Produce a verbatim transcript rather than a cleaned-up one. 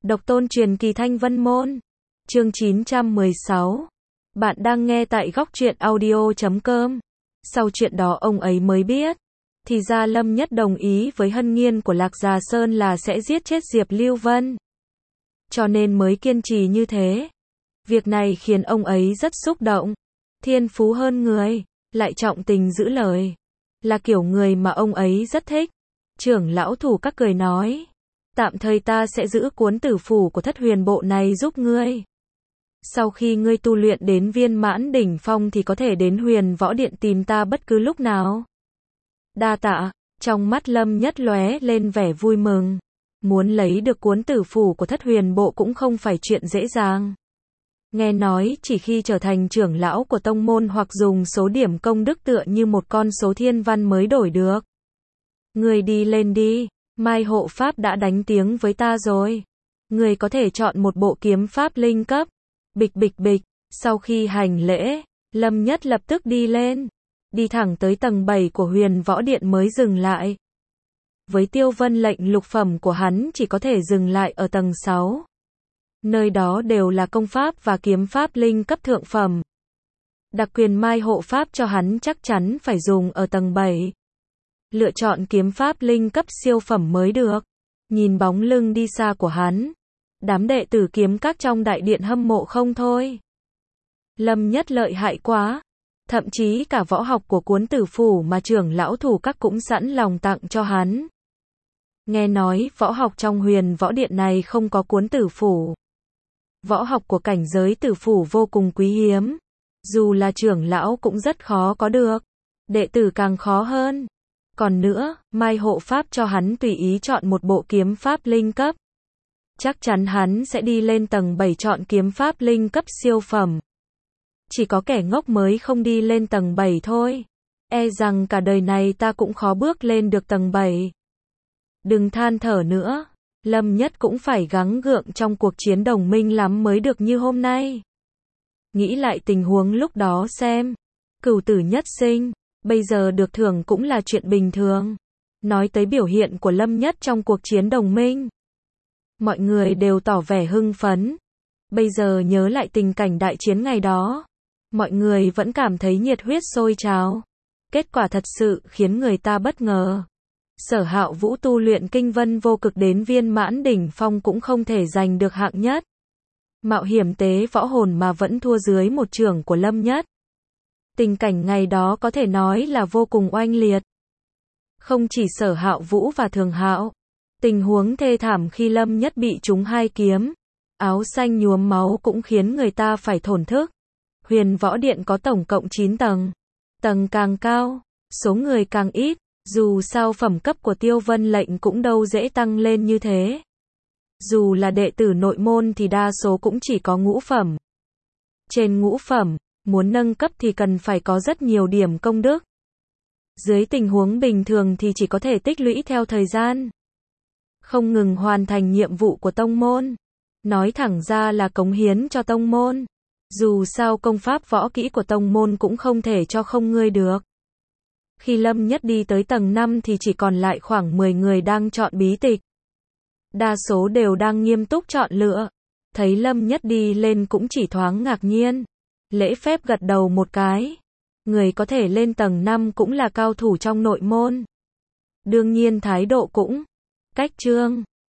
Độc tôn truyền kỳ Thanh Vân Môn. Chương chín trăm mười sáu. Bạn đang nghe tại góc truyện audio chấm com. Sau chuyện đó ông ấy mới biết. Thì ra Lâm Nhất đồng ý với hân nghiên của Lạc Già Sơn là sẽ giết chết Diệp Lưu Vân. Cho nên mới kiên trì như thế. Việc này khiến ông ấy rất xúc động. Thiên phú hơn người, lại trọng tình giữ lời. Là kiểu người mà ông ấy rất thích. Trưởng lão thủ các cười nói. Tạm thời ta sẽ giữ cuốn tử phủ của thất huyền bộ này giúp ngươi. Sau khi ngươi tu luyện đến viên mãn đỉnh phong thì có thể đến huyền võ điện tìm ta bất cứ lúc nào. Đa tạ, trong mắt Lâm Nhất lóe lên vẻ vui mừng. Muốn lấy được cuốn tử phủ của thất huyền bộ cũng không phải chuyện dễ dàng. Nghe nói chỉ khi trở thành trưởng lão của tông môn hoặc dùng số điểm công đức tựa như một con số thiên văn mới đổi được. Ngươi đi lên đi, Mai hộ pháp đã đánh tiếng với ta rồi. Ngươi có thể chọn một bộ kiếm pháp linh cấp. Bịch bịch bịch, sau khi hành lễ, Lâm Nhất lập tức đi lên. Đi thẳng tới tầng bảy của huyền võ điện mới dừng lại. Với tiêu vân lệnh lục phẩm của hắn chỉ có thể dừng lại ở tầng sáu. Nơi đó đều là công pháp và kiếm pháp linh cấp thượng phẩm. Đặc quyền Mai hộ pháp cho hắn chắc chắn phải dùng ở tầng bảy. Lựa chọn kiếm pháp linh cấp siêu phẩm mới được. Nhìn bóng lưng đi xa của hắn, đám đệ tử kiếm các trong đại điện hâm mộ không thôi. Lâm Nhất lợi hại quá. Thậm chí cả võ học của cuốn tử phủ mà trưởng lão thủ các cũng sẵn lòng tặng cho hắn. Nghe nói võ học trong huyền võ điện này không có cuốn tử phủ. Võ học của cảnh giới tử phủ vô cùng quý hiếm. Dù là trưởng lão cũng rất khó có được. Đệ tử càng khó hơn. Còn nữa, Mai hộ pháp cho hắn tùy ý chọn một bộ kiếm pháp linh cấp. Chắc chắn hắn sẽ đi lên tầng bảy chọn kiếm pháp linh cấp siêu phẩm. Chỉ có kẻ ngốc mới không đi lên tầng bảy thôi. E rằng cả đời này ta cũng khó bước lên được tầng bảy. Đừng than thở nữa. Lâm Nhất cũng phải gắng gượng trong cuộc chiến đồng minh lắm mới được như hôm nay. Nghĩ lại tình huống lúc đó xem. Cửu tử nhất sinh, bây giờ được thưởng cũng là chuyện bình thường. Nói tới biểu hiện của Lâm Nhất trong cuộc chiến đồng minh. Mọi người đều tỏ vẻ hưng phấn. Bây giờ nhớ lại tình cảnh đại chiến ngày đó. Mọi người vẫn cảm thấy nhiệt huyết sôi trào. Kết quả thật sự khiến người ta bất ngờ. Sở Hạo Vũ tu luyện kinh vân vô cực đến viên mãn đỉnh phong cũng không thể giành được hạng nhất. Mạo hiểm tế võ hồn mà vẫn thua dưới một chưởng của Lâm Nhất. Tình cảnh ngày đó có thể nói là vô cùng oanh liệt. Không chỉ Sở Hạo Vũ và Thường Hạo. Tình huống thê thảm khi Lâm Nhất bị trúng hai kiếm. Áo xanh nhuốm máu cũng khiến người ta phải thổn thức. Huyền võ điện có tổng cộng chín tầng. Tầng càng cao, số người càng ít. Dù sao phẩm cấp của tiêu vân lệnh cũng đâu dễ tăng lên như thế. Dù là đệ tử nội môn thì đa số cũng chỉ có ngũ phẩm. Trên ngũ phẩm, muốn nâng cấp thì cần phải có rất nhiều điểm công đức. Dưới tình huống bình thường thì chỉ có thể tích lũy theo thời gian. Không ngừng hoàn thành nhiệm vụ của tông môn. Nói thẳng ra là cống hiến cho tông môn. Dù sao công pháp võ kỹ của tông môn cũng không thể cho không ngươi được. Khi Lâm Nhất đi tới tầng năm thì chỉ còn lại khoảng mười người đang chọn bí tịch. Đa số đều đang nghiêm túc chọn lựa. Thấy Lâm Nhất đi lên cũng chỉ thoáng ngạc nhiên. Lễ phép gật đầu một cái. Người có thể lên tầng năm cũng là cao thủ trong nội môn. Đương nhiên thái độ cũng cách chương.